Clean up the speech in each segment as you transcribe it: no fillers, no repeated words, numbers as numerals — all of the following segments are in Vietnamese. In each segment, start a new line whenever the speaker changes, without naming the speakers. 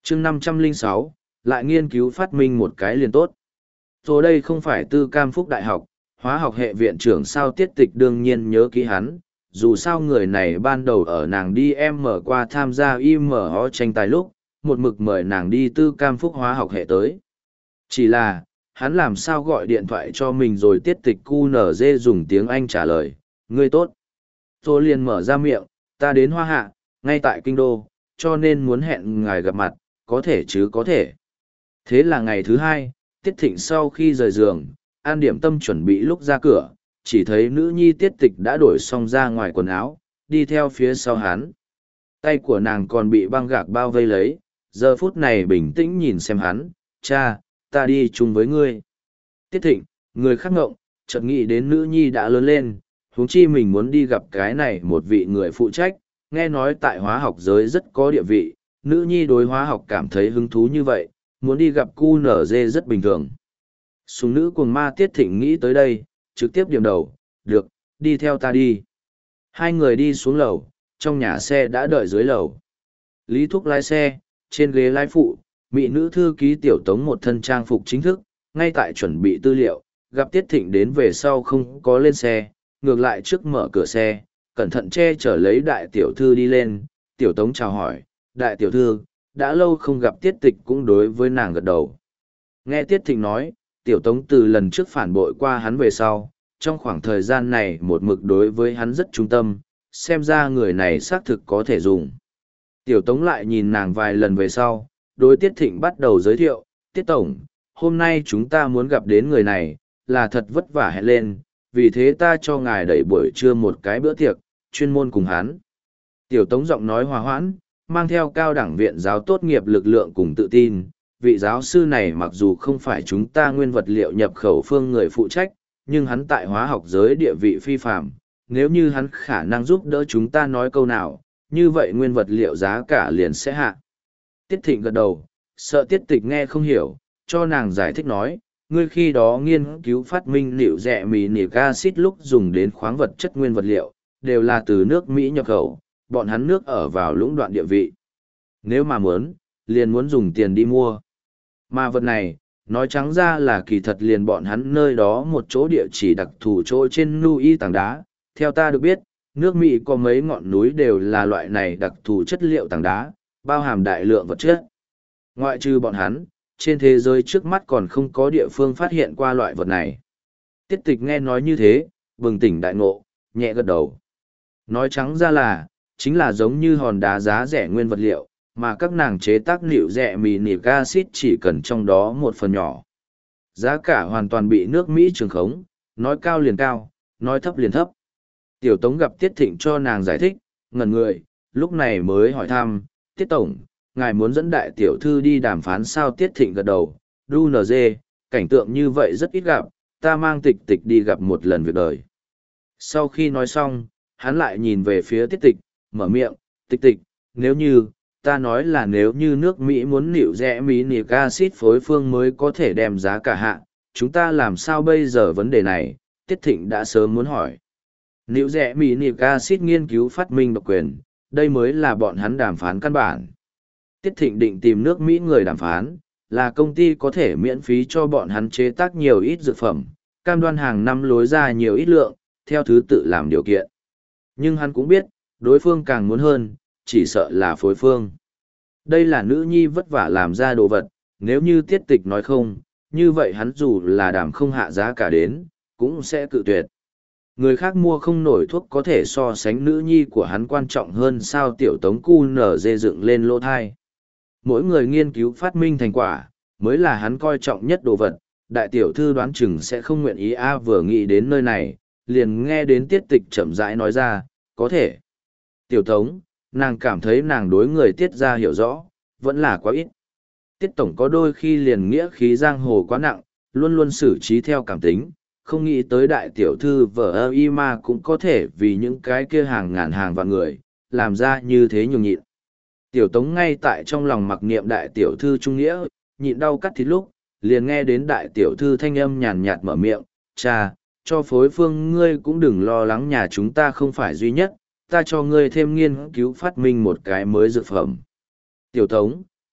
chương 506, lại nghiên cứu phát minh một cái liền tốt. Rồi đây không phải Tư Cam Phúc Đại học, hóa học hệ viện trưởng sao Tiết Tịch đương nhiên nhớ kỹ hắn, dù sao người này ban đầu ở nàng đi em mở qua tham gia IMO tranh tài lúc, một mực mời nàng đi Tư Cam Phúc hóa học hệ tới. Chỉ là, hắn làm sao gọi điện thoại cho mình rồi Tiết Tịch QNZ dùng tiếng Anh trả lời, ngươi tốt. Tôi liền mở ra miệng, ta đến Hoa Hạ, ngay tại Kinh Đô, cho nên muốn hẹn ngài gặp mặt, có thể chứ có thể. Thế là ngày thứ hai, Tiết Thịnh sau khi rời giường, an điểm tâm chuẩn bị lúc ra cửa, chỉ thấy nữ nhi Tiết Tịch đã đổi xong ra ngoài quần áo, đi theo phía sau hắn. Tay của nàng còn bị băng gạc bao vây lấy, giờ phút này bình tĩnh nhìn xem hắn, cha, ta đi chung với ngươi. Tiết Thịnh, người khác ngộng, chợt nghĩ đến nữ nhi đã lớn lên, huống chi mình muốn đi gặp cái này một vị người phụ trách, nghe nói tại hóa học giới rất có địa vị, nữ nhi đối hóa học cảm thấy hứng thú như vậy, muốn đi gặp QNZ rất bình thường. Súng nữ cuồng ma Tiết Thịnh nghĩ tới đây, trực tiếp điểm đầu, được, đi theo ta đi. Hai người đi xuống lầu, trong nhà xe đã đợi dưới lầu. Lý Thúc lái xe, trên ghế lái phụ, mỹ nữ thư ký tiểu tống một thân trang phục chính thức, ngay tại chuẩn bị tư liệu, gặp Tiết Thịnh đến về sau không có lên xe, ngược lại trước mở cửa xe, cẩn thận che chở lấy đại tiểu thư đi lên, tiểu tống chào hỏi, đại tiểu thư, đã lâu không gặp Tiết Tịch cũng đối với nàng gật đầu. Nghe Tiết Thịnh nói, tiểu tống từ lần trước phản bội qua hắn về sau, trong khoảng thời gian này một mực đối với hắn rất trung tâm, xem ra người này xác thực có thể dùng. Tiểu tống lại nhìn nàng vài lần về sau, đối Tiết Thịnh bắt đầu giới thiệu, Tiết Tổng, hôm nay chúng ta muốn gặp đến người này, là thật vất vả hẹn lên, vì thế ta cho ngài đẩy buổi trưa một cái bữa tiệc, chuyên môn cùng hắn. Tiểu tống giọng nói hòa hoãn, mang theo cao đẳng viện giáo tốt nghiệp lực lượng cùng tự tin. Vị giáo sư này mặc dù không phải chúng ta nguyên vật liệu nhập khẩu phương người phụ trách, nhưng hắn tại hóa học giới địa vị phi phạm. Nếu như hắn khả năng giúp đỡ chúng ta nói câu nào, như vậy nguyên vật liệu giá cả liền sẽ hạ. Tiết Thịnh gật đầu, sợ Tiết Tịch nghe không hiểu, cho nàng giải thích nói, ngươi khi đó nghiên cứu phát minh liệu rẻ mì nic acid lúc dùng đến khoáng vật chất nguyên vật liệu, đều là từ nước Mỹ nhập khẩu, bọn hắn nước ở vào lũng đoạn địa vị. Nếu mà muốn, liền muốn dùng tiền đi mua. Mà vật này, nói trắng ra là kỳ thật liền bọn hắn nơi đó một chỗ địa chỉ đặc thù chỗ trên núi tảng đá. Theo ta được biết, nước Mỹ có mấy ngọn núi đều là loại này đặc thù chất liệu tảng đá, bao hàm đại lượng vật chất. Ngoại trừ bọn hắn, trên thế giới trước mắt còn không có địa phương phát hiện qua loại vật này. Tiết Tịch nghe nói như thế, bừng tỉnh đại ngộ, nhẹ gật đầu. Nói trắng ra là, chính là giống như hòn đá giá rẻ nguyên vật liệu, mà các nàng chế tác liệu rẻ mì nic acid chỉ cần trong đó một phần nhỏ. Giá cả hoàn toàn bị nước Mỹ trường khống, nói cao liền cao, nói thấp liền thấp. Tiểu Tống gặp Tiết Thịnh cho nàng giải thích, ngẩn người, lúc này mới hỏi thăm, Tiết Tổng, ngài muốn dẫn đại tiểu thư đi đàm phán sao? Tiết Thịnh gật đầu, DUNZ, cảnh tượng như vậy rất ít gặp, ta mang Tịch Tịch đi gặp một lần việc đời. Sau khi nói xong, hắn lại nhìn về phía Tiết Tịch, mở miệng, Tịch Tịch, nếu như, ta nói là nếu như nước Mỹ muốn nịu rẽ Mỹ nic acid phối phương mới có thể đem giá cả hạ, chúng ta làm sao bây giờ vấn đề này? Tiết Thịnh đã sớm muốn hỏi. Nịu rẽ Mỹ nic acid nghiên cứu phát minh độc quyền, đây mới là bọn hắn đàm phán căn bản. Tiết Thịnh định tìm nước Mỹ người đàm phán, là công ty có thể miễn phí cho bọn hắn chế tác nhiều ít dược phẩm, cam đoan hàng năm lối ra nhiều ít lượng, theo thứ tự làm điều kiện. Nhưng hắn cũng biết, đối phương càng muốn hơn, chỉ sợ là phối phương. Đây là nữ nhi vất vả làm ra đồ vật, nếu như Tiết Tịch nói không, như vậy hắn dù là đàm không hạ giá cả đến, cũng sẽ cự tuyệt. Người khác mua không nổi thuốc có thể so sánh nữ nhi của hắn quan trọng hơn sao? Tiểu Tống cu nở dê dựng lên lỗ thai. Mỗi người nghiên cứu phát minh thành quả, mới là hắn coi trọng nhất đồ vật. Đại tiểu thư đoán chừng sẽ không nguyện ý vừa nghĩ đến nơi này, liền nghe đến Tiết Tịch chậm rãi nói ra, có thể. Tiểu Tống, nàng cảm thấy nàng đối người Tiết ra hiểu rõ, vẫn là quá ít. Tiết Tổng có đôi khi liền nghĩa khí giang hồ quá nặng, luôn luôn xử trí theo cảm tính, không nghĩ tới đại tiểu thư vợ y ma cũng có thể vì những cái kia hàng ngàn hàng vạn người, làm ra như thế nhường nhịn. Tiểu Tống ngay tại trong lòng mặc niệm đại tiểu thư trung nghĩa, nhịn đau cắt thịt lúc, liền nghe đến đại tiểu thư thanh âm nhàn nhạt mở miệng, cha, cho phối phương ngươi cũng đừng lo lắng, nhà chúng ta không phải duy nhất, ta cho ngươi thêm nghiên cứu phát minh một cái mới dược phẩm. Tiểu Tống,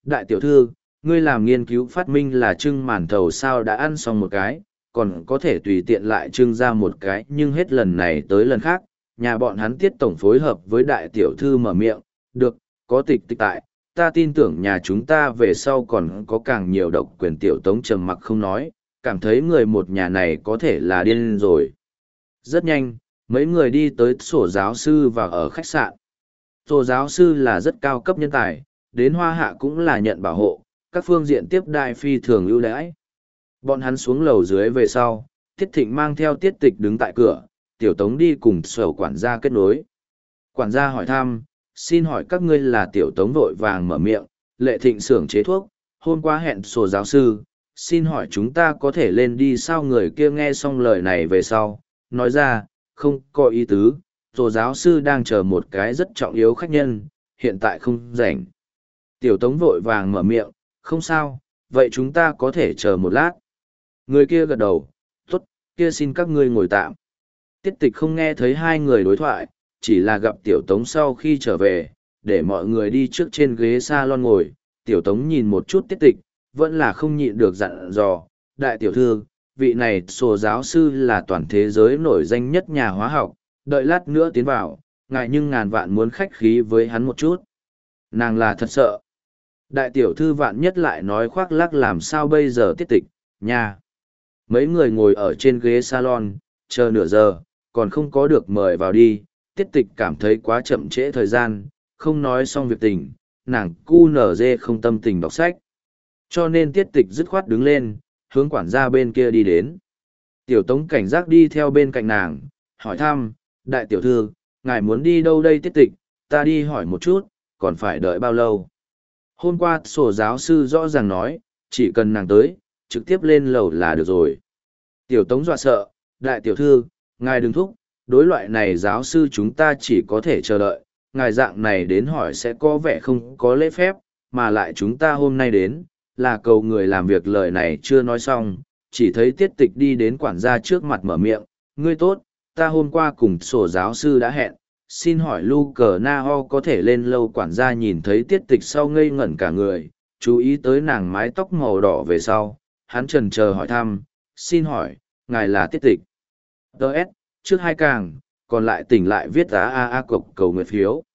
Đại tiểu thư, ngươi làm nghiên cứu phát minh là trưng màn thầu sao đã ăn xong một cái, còn có thể tùy tiện lại trưng ra một cái, nhưng hết lần này tới lần khác, nhà bọn hắn Tiết tổng phối hợp với đại tiểu thư mở miệng, được, có tịch tịch tại, ta tin tưởng nhà chúng ta về sau còn có càng nhiều độc quyền. Tiểu Tống trầm mặc không nói, cảm thấy người một nhà này có thể là điên rồi. Rất nhanh, mấy người đi tới sổ giáo sư và ở khách sạn. Sổ giáo sư là rất cao cấp nhân tài, đến Hoa Hạ cũng là nhận bảo hộ, các phương diện tiếp đại phi thường ưu đãi. Bọn hắn xuống lầu dưới về sau, Tiết Thịnh mang theo Tiết Tịch đứng tại cửa, Tiểu Tống đi cùng sở quản gia kết nối. Quản gia hỏi thăm, xin hỏi các ngươi là. Tiểu Tống vội vàng mở miệng, Lệ Thịnh xưởng chế thuốc, hôm qua hẹn sổ giáo sư, xin hỏi chúng ta có thể lên đi sao? Người kia nghe xong lời này về sau, nói ra, không có ý tứ, sổ giáo sư đang chờ một cái rất trọng yếu khách nhân, hiện tại không rảnh. Tiểu Tống vội vàng mở miệng, không sao, vậy chúng ta có thể chờ một lát. Người kia gật đầu, tốt, kia xin các ngươi ngồi tạm. Tiết Tịch không nghe thấy hai người đối thoại, chỉ là gặp Tiểu Tống sau khi trở về, để mọi người đi trước trên ghế salon ngồi. Tiểu Tống nhìn một chút Tiết Tịch, vẫn là không nhịn được dặn dò, đại tiểu thư, vị này sổ giáo sư là toàn thế giới nổi danh nhất nhà hóa học, đợi lát nữa tiến vào, ngại nhưng ngàn vạn muốn khách khí với hắn một chút. Nàng là thật sợ. Đại tiểu thư vạn nhất lại nói khoác lác làm sao bây giờ? Tiết Tịch, nha. Mấy người ngồi ở trên ghế salon, chờ nửa giờ, còn không có được mời vào đi. Tiết Tịch cảm thấy quá chậm trễ thời gian, không nói xong việc tình, nàng cu nở dê không tâm tình đọc sách. Cho nên Tiết Tịch dứt khoát đứng lên, hướng quản gia bên kia đi đến. Tiểu Tống cảnh giác đi theo bên cạnh nàng, hỏi thăm, đại tiểu thư, ngài muốn đi đâu đây? Tiết Tịch, ta đi hỏi một chút, còn phải đợi bao lâu? Hôm qua sổ giáo sư rõ ràng nói, chỉ cần nàng tới, trực tiếp lên lầu là được rồi. Tiểu Tống dọa sợ, đại tiểu thư, ngài đừng thúc, đối loại này giáo sư chúng ta chỉ có thể chờ đợi, ngài dạng này đến hỏi sẽ có vẻ không có lễ phép, mà lại chúng ta hôm nay đến, là cầu người làm việc. Lời này chưa nói xong, chỉ thấy Tiết Tịch đi đến quản gia trước mặt mở miệng, ngươi tốt, ta hôm qua cùng sổ giáo sư đã hẹn, xin hỏi Luke Na-ho có thể lên lâu? Quản gia nhìn thấy Tiết Tịch sau ngây ngẩn cả người, chú ý tới nàng mái tóc màu đỏ về sau, hắn chần chờ hỏi thăm, xin hỏi, ngài là Tiết Tịch? Đợt, trước hai càng, còn lại tỉnh lại viết á a a cộc cầu nguyện phiếu.